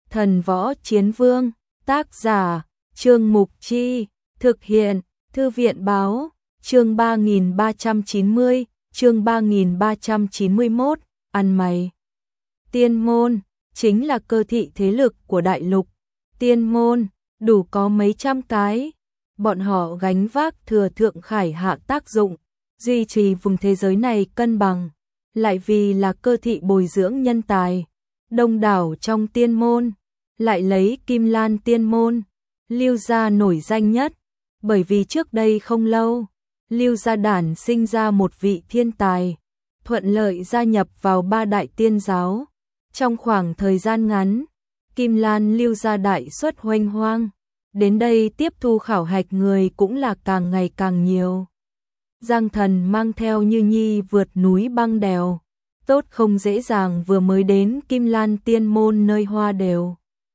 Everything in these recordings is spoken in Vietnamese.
Thần Võ Chiến Vương, tác giả, Trương Mục Chi, thực hiện, Thư viện Báo, chương 3390, chương 3391, ăn mày. Tiên môn, chính là cơ thị thế lực của đại lục. Tiên môn, đủ có mấy trăm cái. Bọn họ gánh vác thừa thượng khải hạ tác dụng, duy trì vùng thế giới này cân bằng. Lại vì là cơ thị bồi dưỡng nhân tài, đông đảo trong tiên môn, lại lấy Kim Lan tiên môn, Lưu gia nổi danh nhất, bởi vì trước đây không lâu, Lưu gia đản sinh ra một vị thiên tài, thuận lợi gia nhập vào ba đại tiên giáo. Trong khoảng thời gian ngắn, Kim Lan Lưu gia đại xuất hoành hoang, đến đây tiếp thu khảo hạch người cũng là càng ngày càng nhiều. Giang Thần mang theo Như Nhi vượt núi băng đèo, tốt không dễ dàng vừa mới đến Kim Lan tiên môn nơi hoa đều.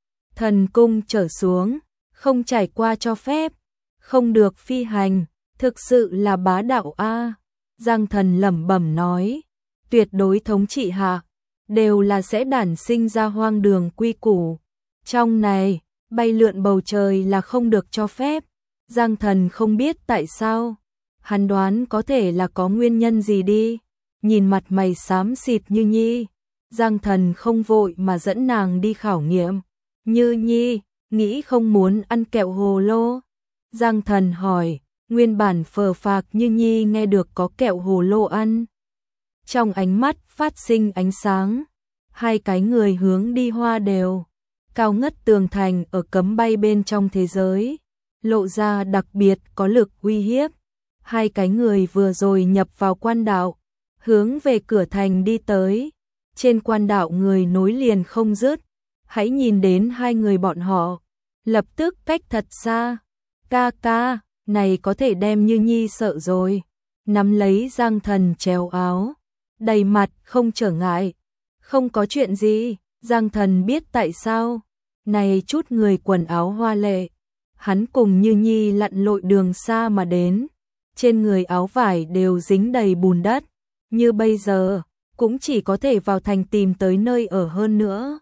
Thần cung trở xuống, không trải qua cho phép, không được phi hành, thực sự là bá đạo a. Giang Thần lẩm bẩm nói, tuyệt đối thống trị hạ, đều là sẽ đản sinh ra hoang đường quy củ. Trong này, bay lượn bầu trời là không được cho phép. Giang Thần không biết tại sao, hắn đoán có thể là có nguyên nhân gì đi. Nhìn mặt mày xám xịt Như Nhi, Giang Thần không vội mà dẫn nàng đi khảo nghiệm. Như Nhi, nghĩ không muốn ăn kẹo hồ lô? Giang Thần hỏi, nguyên bản phờ phạc Như Nhi nghe được có kẹo hồ lô ăn. Trong ánh mắt phát sinh ánh sáng, hai cái người hướng đi hoa đều. Cao ngất tường thành ở cấm bay bên trong thế giới, lộ ra đặc biệt có lực uy hiếp. Hai cái người vừa rồi nhập vào quan đạo, hướng về cửa thành đi tới. Trên quan đạo người nối liền không dứt. Hãy nhìn đến hai người bọn họ, lập tức cách thật xa. Ca ca, này có thể đem Như Nhi sợ rồi. Nắm lấy Giang Thần trèo áo, đầy mặt không trở ngại. Không có chuyện gì, Giang Thần biết tại sao. Này chút người quần áo hoa lệ, hắn cùng Như Nhi lặn lội đường xa mà đến. Trên người áo vải đều dính đầy bùn đất. Như bây giờ, cũng chỉ có thể vào thành tìm tới nơi ở hơn nữa.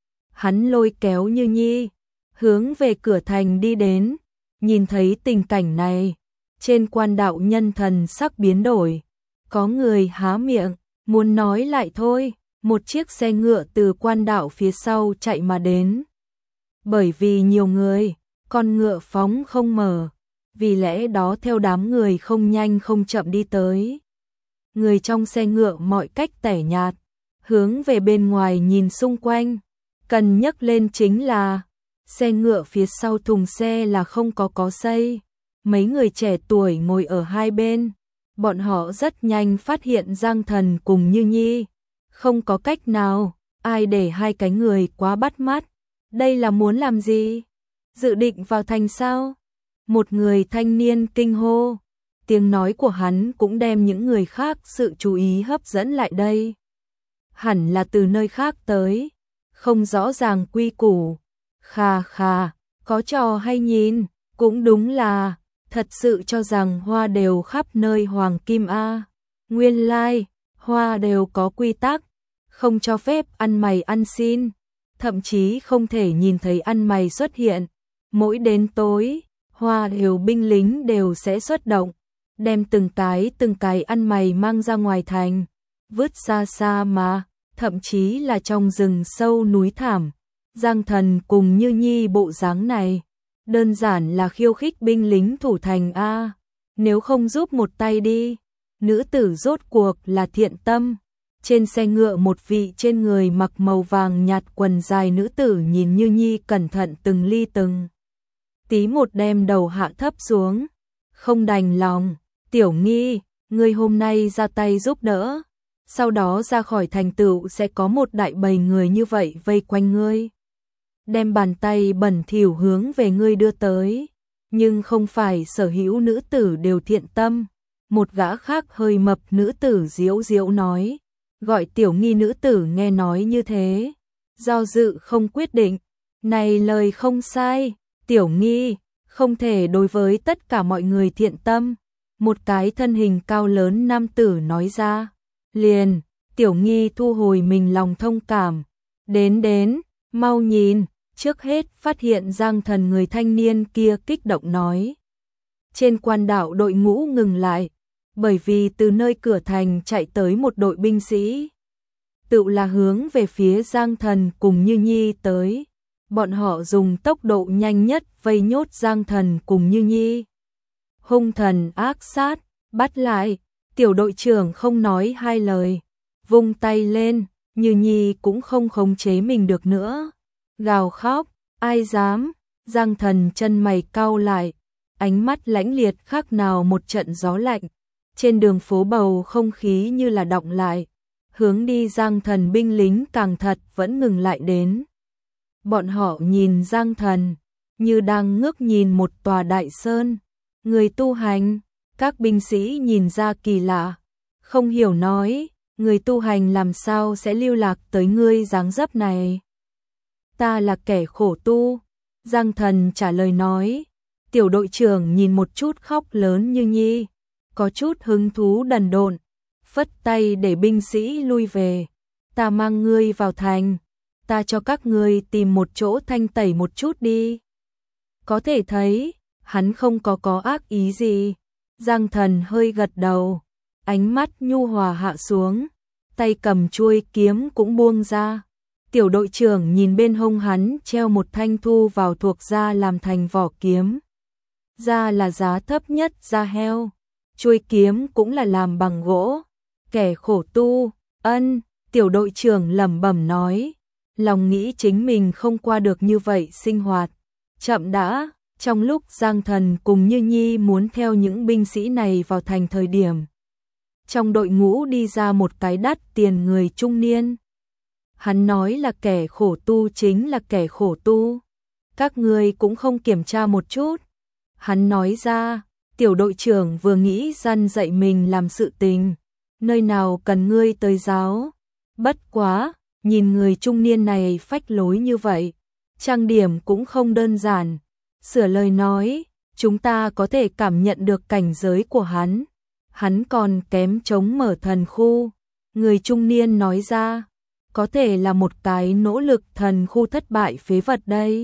Hắn lôi kéo Như Nhi, hướng về cửa thành đi đến. Nhìn thấy tình cảnh này, trên quan đạo nhân thần sắc biến đổi. Có người há miệng, muốn nói lại thôi. Một chiếc xe ngựa từ quan đạo phía sau chạy mà đến. Bởi vì nhiều người, con ngựa phóng không mở. Vì lẽ đó theo đám người không nhanh không chậm đi tới. Người trong xe ngựa mọi cách tẻ nhạt, hướng về bên ngoài nhìn xung quanh. Cần nhắc lên chính là, xe ngựa phía sau thùng xe là không có xây. Mấy người trẻ tuổi ngồi ở hai bên. Bọn họ rất nhanh phát hiện Giang Thần cùng Như Nhi. Không có cách nào, ai để hai cái người quá bắt mắt. Đây là muốn làm gì? Dự định vào thành sao? Một người thanh niên kinh hô. Tiếng nói của hắn cũng đem những người khác sự chú ý hấp dẫn lại đây. Hẳn là từ nơi khác tới, không rõ ràng quy củ. Khà khà, có trò hay nhìn, cũng đúng là, thật sự cho rằng hoa đều khắp nơi hoàng kim a. Nguyên lai, hoa đều có quy tắc, không cho phép ăn mày ăn xin, thậm chí không thể nhìn thấy ăn mày xuất hiện. Mỗi đến tối, hoa đều binh lính đều sẽ xuất động, đem từng cái ăn mày mang ra ngoài thành, vứt xa xa mà, thậm chí là trong rừng sâu núi thảm. Giang Thần cùng Như Nhi bộ dáng này, đơn giản là khiêu khích binh lính thủ thành a. Nếu không giúp một tay đi, nữ tử rốt cuộc là thiện tâm. Trên xe ngựa một vị trên người mặc màu vàng nhạt quần dài nữ tử nhìn Như Nhi cẩn thận từng ly từng tí một đem đầu hạ thấp xuống. Không đành lòng, Tiểu Nghi, ngươi hôm nay ra tay giúp đỡ, sau đó ra khỏi thành tựu sẽ có một đại bầy người như vậy vây quanh ngươi, đem bàn tay bẩn thỉu hướng về ngươi đưa tới. Nhưng không phải sở hữu nữ tử đều thiện tâm. Một gã khác hơi mập nữ tử diễu diễu nói. Gọi Tiểu Nghi nữ tử nghe nói như thế, do dự không quyết định. Này lời không sai, Tiểu Nghi, không thể đối với tất cả mọi người thiện tâm. Một cái thân hình cao lớn nam tử nói ra. Liền, Tiểu Nghi thu hồi mình lòng thông cảm. Đến, Mau nhìn, trước hết phát hiện Giang Thần, người thanh niên kia kích động nói. Trên quan đạo đội ngũ ngừng lại, bởi vì từ nơi cửa thành chạy tới một đội binh sĩ. Tự là hướng về phía Giang Thần cùng Như Nhi tới. Bọn họ dùng tốc độ nhanh nhất vây nhốt Giang Thần cùng Như Nhi. Hung thần ác sát, bắt lại, tiểu đội trưởng không nói hai lời. Vung tay lên, Như Nhi cũng không khống chế mình được nữa. Gào khóc, ai dám, Giang Thần chân mày cau lại, ánh mắt lãnh liệt khác nào một trận gió lạnh. Trên đường phố bầu không khí như là đọng lại, hướng đi Giang Thần binh lính càng thật vẫn ngừng lại đến. Bọn họ nhìn Giang Thần, như đang ngước nhìn một tòa đại sơn. Người tu hành, các binh sĩ nhìn ra kỳ lạ, không hiểu nói, người tu hành làm sao sẽ lưu lạc tới ngươi dáng dấp này. Ta là kẻ khổ tu, Giang Thần trả lời nói. Tiểu đội trưởng nhìn một chút khóc lớn Như Nhi, có chút hứng thú đần độn, phất tay để binh sĩ lui về. Ta mang ngươi vào thành, ta cho các ngươi tìm một chỗ thanh tẩy một chút đi. Có thể thấy, hắn không có ác ý gì. Giang Thần hơi gật đầu, ánh mắt nhu hòa hạ xuống, tay cầm chuôi kiếm cũng buông ra. Tiểu đội trưởng nhìn bên hông hắn treo một thanh thu vào thuộc da làm thành vỏ kiếm. Da là giá thấp nhất da heo, chuôi kiếm cũng là làm bằng gỗ. Kẻ khổ tu, tiểu đội trưởng lẩm bẩm nói, lòng nghĩ chính mình không qua được như vậy sinh hoạt. Chậm đã, trong lúc Giang Thần cùng Như Nhi muốn theo những binh sĩ này vào thành thời điểm, trong đội ngũ đi ra một cái đắt tiền người trung niên. Hắn nói là kẻ khổ tu chính là kẻ khổ tu. Các ngươi cũng không kiểm tra một chút. Hắn nói ra, tiểu đội trưởng vừa nghĩ răn dạy mình làm sự tình, nơi nào cần ngươi tới giáo. Bất quá, nhìn người trung niên này phách lối như vậy, trang điểm cũng không đơn giản. Sửa lời nói, chúng ta có thể cảm nhận được cảnh giới của hắn. Hắn còn kém chống mở thần khu. Người trung niên nói ra, có thể là một cái nỗ lực thần khu thất bại phế vật đây.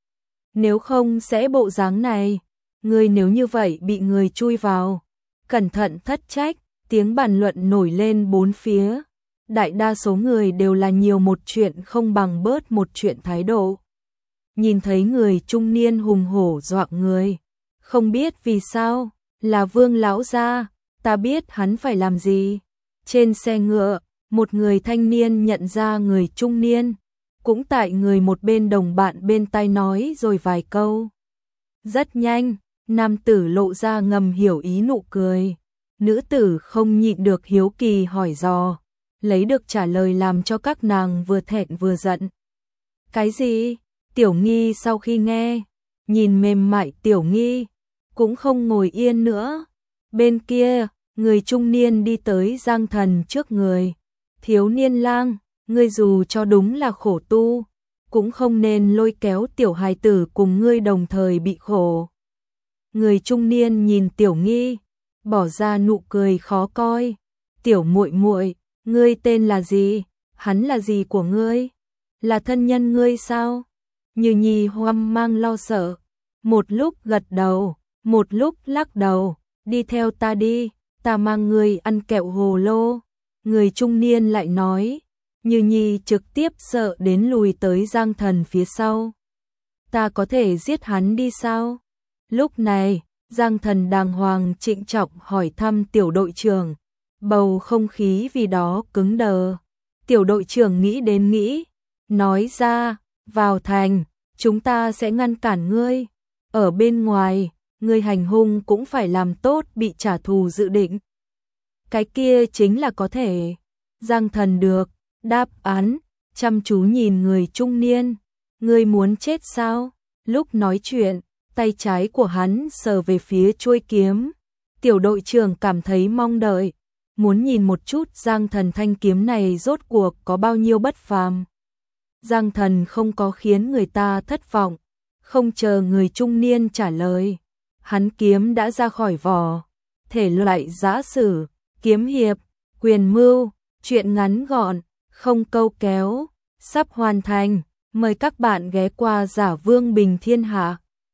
Nếu không sẽ bộ dáng này, ngươi nếu như vậy bị người chui vào, cẩn thận thất trách. Tiếng bàn luận nổi lên bốn phía. Đại đa số người đều là nhiều một chuyện không bằng bớt một chuyện thái độ. Nhìn thấy người trung niên hùng hổ dọa người, không biết vì sao, là Vương lão gia, ta biết hắn phải làm gì. Trên xe ngựa, một người thanh niên nhận ra người trung niên, cũng tại người một bên đồng bạn bên tai nói rồi vài câu. Rất nhanh, nam tử lộ ra ngầm hiểu ý nụ cười, nữ tử không nhịn được hiếu kỳ hỏi dò, lấy được trả lời làm cho các nàng vừa thẹn vừa giận. Cái gì? Tiểu Nghi sau khi nghe, nhìn mềm mại Tiểu Nghi, cũng không ngồi yên nữa. Bên kia, người trung niên đi tới Giang Thần trước người. Thiếu niên lang, ngươi dù cho đúng là khổ tu, cũng không nên lôi kéo tiểu hài tử cùng ngươi đồng thời bị khổ. Người trung niên nhìn Tiểu Nghi, bỏ ra nụ cười khó coi. Tiểu muội muội, ngươi tên là gì? Hắn là gì của ngươi? Là thân nhân ngươi sao? Như Nhi hoang mang lo sợ, một lúc gật đầu, một lúc lắc đầu. Đi theo ta đi, ta mang ngươi ăn kẹo hồ lô. Người trung niên lại nói. Như Nhi trực tiếp sợ đến lùi tới Giang Thần phía sau. Ta có thể giết hắn đi sao? Lúc này, Giang Thần đàng hoàng trịnh trọng hỏi thăm tiểu đội trưởng. Bầu không khí vì đó cứng đờ. Tiểu đội trưởng nghĩ đến nghĩ, nói ra, vào thành, chúng ta sẽ ngăn cản ngươi. Ở bên ngoài, ngươi hành hung cũng phải làm tốt bị trả thù dự định. Cái kia chính là có thể. Giang Thần được đáp án, chăm chú nhìn người trung niên. Ngươi muốn chết sao? Lúc nói chuyện, tay trái của hắn sờ về phía chuôi kiếm. Tiểu đội trưởng cảm thấy mong đợi, muốn nhìn một chút Giang Thần thanh kiếm này rốt cuộc có bao nhiêu bất phàm. Giang Thần không có khiến người ta thất vọng, không chờ người trung niên trả lời. Hắn kiếm đã ra khỏi vỏ, thể loại giã sử, kiếm hiệp, quyền mưu, chuyện ngắn gọn, không câu kéo, sắp hoàn thành. Mời các bạn ghé qua Giả Vương Bình Thiên Hạ.